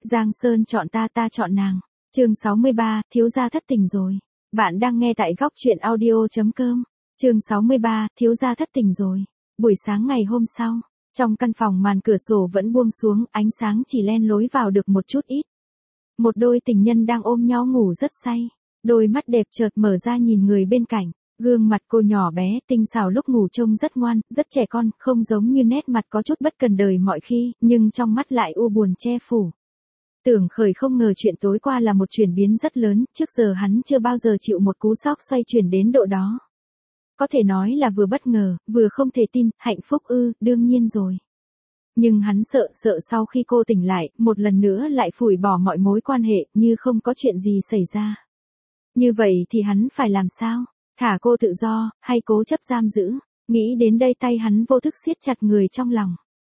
Giang Sơn chọn ta, ta chọn nàng. Chương 63, thiếu gia thất tình rồi. Bạn đang nghe tại góc truyện audio.com. Chương 63, thiếu gia thất tình rồi. Buổi sáng ngày hôm sau, trong căn phòng màn cửa sổ vẫn buông xuống, ánh sáng chỉ len lối vào được một chút ít. Một đôi tình nhân đang ôm nhau ngủ rất say. Đôi mắt đẹp chợt mở ra nhìn người bên cạnh. Gương mặt cô nhỏ bé, tinh xảo lúc ngủ trông rất ngoan, rất trẻ con, không giống như nét mặt có chút bất cần đời mọi khi, nhưng trong mắt lại u buồn che phủ. Tưởng Khởi không ngờ chuyện tối qua là một chuyển biến rất lớn, trước giờ hắn chưa bao giờ chịu một cú sốc xoay chuyển đến độ đó. Có thể nói là vừa bất ngờ, vừa không thể tin, hạnh phúc ư, đương nhiên rồi. Nhưng hắn sợ sau khi cô tỉnh lại, một lần nữa lại phủi bỏ mọi mối quan hệ, như không có chuyện gì xảy ra. Như vậy thì hắn phải làm sao? Thả cô tự do, hay cố chấp giam giữ? Nghĩ đến đây tay hắn vô thức siết chặt người trong lòng.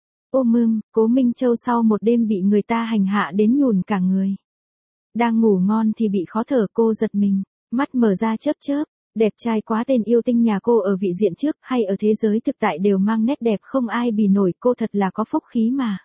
Cố Minh Châu sau một đêm bị người ta hành hạ đến nhùn cả người. Đang ngủ ngon thì bị khó thở, cô giật mình, mắt mở ra chớp. Đẹp trai quá, tên yêu tinh nhà cô ở vị diện trước hay ở thế giới thực tại đều mang nét đẹp không ai bì nổi, cô thật là có phúc khí mà.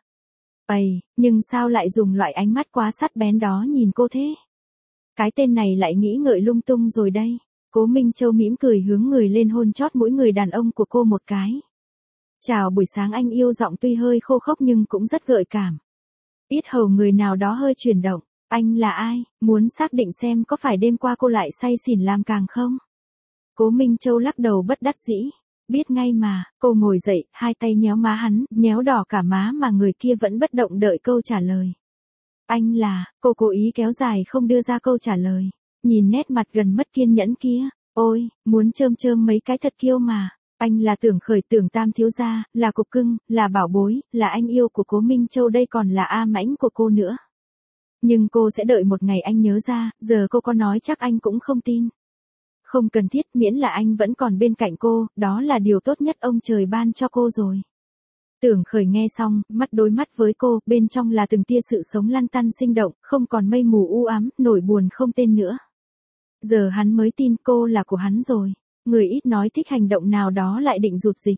Nhưng sao lại dùng loại ánh mắt quá sắc bén đó nhìn cô thế? Cái tên này lại nghĩ ngợi lung tung rồi đây. Cố Minh Châu mỉm cười hướng người lên hôn chót mũi người đàn ông của cô một cái. Chào buổi sáng anh yêu, giọng tuy hơi khô khốc nhưng cũng rất gợi cảm. Yết hầu người nào đó hơi chuyển động. Anh là ai? Muốn xác định xem có phải đêm qua cô lại say xỉn làm càng không? Cố Minh Châu lắc đầu bất đắc dĩ. Biết ngay mà, cô ngồi dậy, hai tay nhéo má hắn, nhéo đỏ cả má mà người kia vẫn bất động đợi câu trả lời. Anh là, cô cố ý kéo dài không đưa ra câu trả lời. Nhìn nét mặt gần mất kiên nhẫn kia, ôi, muốn chơm mấy cái thật kiêu mà. Anh là Tưởng Khởi, Tưởng Tam thiếu gia, là cục cưng, là bảo bối, là anh yêu của Cố Minh Châu, đây còn là A Mãnh của cô nữa. Nhưng cô sẽ đợi một ngày anh nhớ ra, giờ cô có nói chắc anh cũng không tin. Không cần thiết, miễn là anh vẫn còn bên cạnh cô, đó là điều tốt nhất ông trời ban cho cô rồi. Tưởng Khởi nghe xong, mắt đối mắt với cô, bên trong là từng tia sự sống lăn tăn sinh động, không còn mây mù u ám, nỗi buồn không tên nữa. Giờ hắn mới tin cô là của hắn rồi. Người ít nói thích hành động nào đó lại định rụt dịch.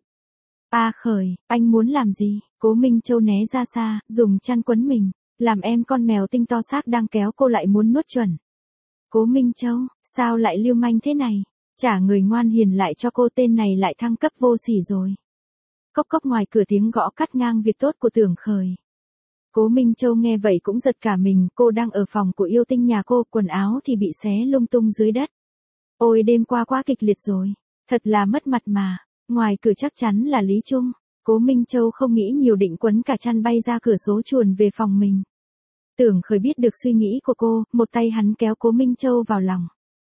Khởi, anh muốn làm gì? Cố Minh Châu né ra xa, dùng chăn quấn mình, làm em con mèo tinh to xác đang kéo cô lại muốn nuốt chuẩn. Cố Minh Châu, sao lại lưu manh thế này? Trả người ngoan hiền lại cho cô, tên này lại thăng cấp vô sỉ rồi. Cốc ngoài cửa tiếng gõ cắt ngang việc tốt của Tưởng Khởi. Cố Minh Châu nghe vậy cũng giật cả mình, cô đang ở phòng của yêu tinh nhà cô, quần áo thì bị xé lung tung dưới đất. Ôi đêm qua quá kịch liệt rồi, thật là mất mặt mà. Ngoài cửa chắc chắn là Lý Trung. Cố Minh Châu không nghĩ nhiều định quấn cả chăn bay ra cửa sổ chuồn về phòng mình. Tưởng Khởi biết được suy nghĩ của cô, một tay hắn kéo Cố Minh Châu vào lòng.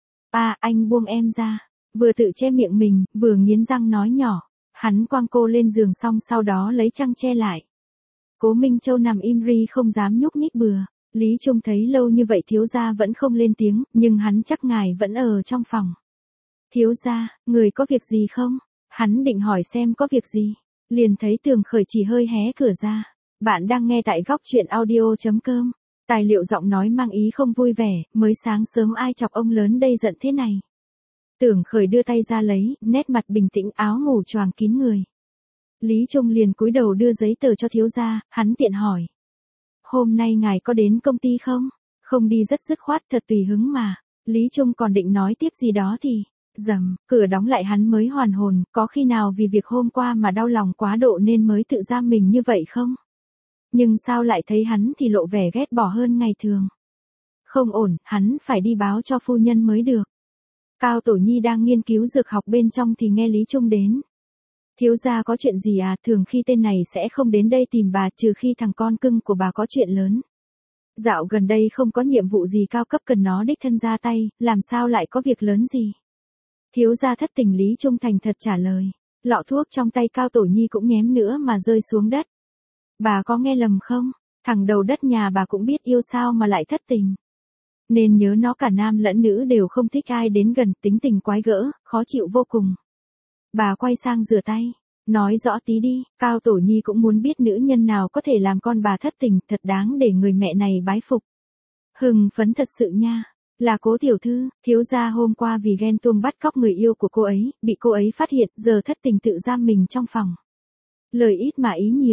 Anh buông em ra. Vừa tự che miệng mình, vừa nghiến răng nói nhỏ. Hắn quăng cô lên giường xong sau đó lấy chăn che lại. Cố Minh Châu nằm im ri không dám nhúc nhích bừa. Lý Trung thấy lâu như vậy thiếu gia vẫn không lên tiếng, nhưng hắn chắc ngài vẫn ở trong phòng. Thiếu gia, người có việc gì không? Hắn định hỏi xem có việc gì. Liền thấy Tưởng Khởi chỉ hơi hé cửa ra. Bạn đang nghe tại góc truyện audio.com. Tài liệu giọng nói mang ý không vui vẻ, mới sáng sớm ai chọc ông lớn đây giận thế này. Tưởng Khởi đưa tay ra lấy, nét mặt bình tĩnh, áo ngủ choàng kín người. Lý Trung liền cúi đầu đưa giấy tờ cho thiếu gia, hắn tiện hỏi. Hôm nay ngài có đến công ty không? Không đi rất dứt khoát, thật tùy hứng mà. Lý Trung còn định nói tiếp gì đó thì, cửa đóng lại, hắn mới hoàn hồn, có khi nào vì việc hôm qua mà đau lòng quá độ nên mới tự giam mình như vậy không? Nhưng sao lại thấy hắn thì lộ vẻ ghét bỏ hơn ngày thường. Không ổn, hắn phải đi báo cho phu nhân mới được. Cao Tổ Nhi đang nghiên cứu dược học bên trong thì nghe Lý Trung đến. Thiếu gia có chuyện gì à? Thường khi tên này sẽ không đến đây tìm bà, trừ khi thằng con cưng của bà có chuyện lớn. Dạo gần đây không có nhiệm vụ gì cao cấp cần nó đích thân ra tay, làm sao lại có việc lớn gì? Thiếu gia thất tình, Lý Trung thành thật trả lời. Lọ thuốc trong tay Cao Tổ Nhi cũng nhém nữa mà rơi xuống đất. Bà có nghe lầm không? Thằng đầu đất nhà bà cũng biết yêu sao mà lại thất tình. Nên nhớ nó, cả nam lẫn nữ đều không thích ai đến gần, tính tình quái gỡ, khó chịu vô cùng. Bà quay sang rửa tay. Nói rõ tí đi, Cao Tổ Nhi cũng muốn biết nữ nhân nào có thể làm con bà thất tình, thật đáng để người mẹ này bái phục. Hưng phấn thật sự nha. Là Cố tiểu thư, thiếu gia hôm qua vì ghen tuông bắt cóc người yêu của cô ấy, bị cô ấy phát hiện, giờ thất tình tự giam mình trong phòng. Lời ít mà ý nhiều.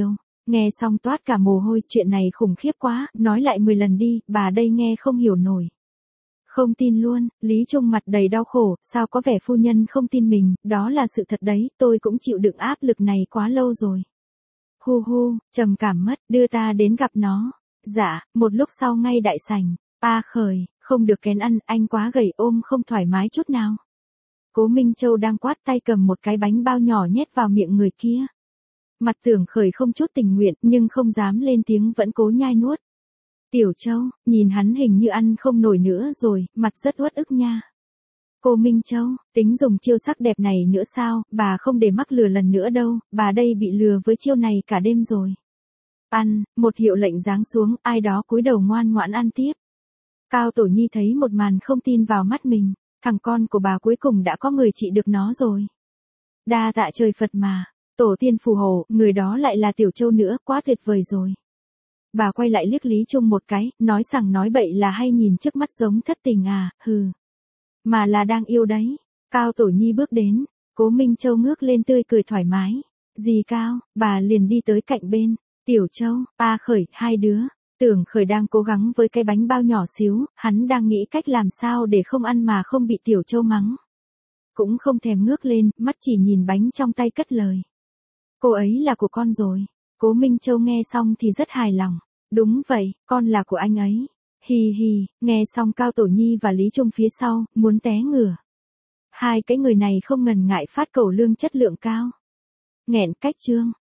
Nghe xong toát cả mồ hôi, chuyện này khủng khiếp quá, nói lại 10 lần đi, bà đây nghe không hiểu nổi. Không tin luôn, Lý Trung mặt đầy đau khổ, sao có vẻ phu nhân không tin mình, đó là sự thật đấy, tôi cũng chịu đựng áp lực này quá lâu rồi. Hu hu, trầm cảm mất, đưa ta đến gặp nó. Dạ, một lúc sau ngay đại sảnh, Khởi, không được kén ăn, anh quá gầy ôm không thoải mái chút nào. Cố Minh Châu đang quát tay cầm một cái bánh bao nhỏ nhét vào miệng người kia. Mặt Tưởng Khởi không chút tình nguyện nhưng không dám lên tiếng vẫn cố nhai nuốt. Tiểu Châu, nhìn hắn hình như ăn không nổi nữa rồi, mặt rất uất ức nha. Cô Minh Châu, tính dùng chiêu sắc đẹp này nữa sao, bà không để mắc lừa lần nữa đâu, bà đây bị lừa với chiêu này cả đêm rồi. Ăn, một hiệu lệnh giáng xuống, ai đó cúi đầu ngoan ngoãn ăn tiếp. Cao Tổ Nhi thấy một màn không tin vào mắt mình, thằng con của bà cuối cùng đã có người trị được nó rồi. Đa tạ trời Phật mà, tổ tiên phù hộ, người đó lại là Tiểu Châu nữa, quá tuyệt vời rồi. Bà quay lại liếc Lý Trung một cái, nói sằng nói bậy là hay nhìn trước mắt giống thất tình à, hừ. Mà là đang yêu đấy. Cao Tổ Nhi bước đến, Cố Minh Châu ngước lên tươi cười thoải mái. Dì Cao, bà liền đi tới cạnh bên. Tiểu Châu, Khởi, hai đứa. Tưởng Khởi đang cố gắng với cái bánh bao nhỏ xíu, hắn đang nghĩ cách làm sao để không ăn mà không bị Tiểu Châu mắng. Cũng không thèm ngước lên, mắt chỉ nhìn bánh trong tay cất lời. Cô ấy là của con rồi. Cố Minh Châu nghe xong thì rất hài lòng. Đúng vậy, con là của anh ấy. Hì hì, nghe xong Cao Tổ Nhi và Lý Trung phía sau, muốn té ngửa. Hai cái người này không ngần ngại phát cẩu lương chất lượng cao. Nghẹn cách chương.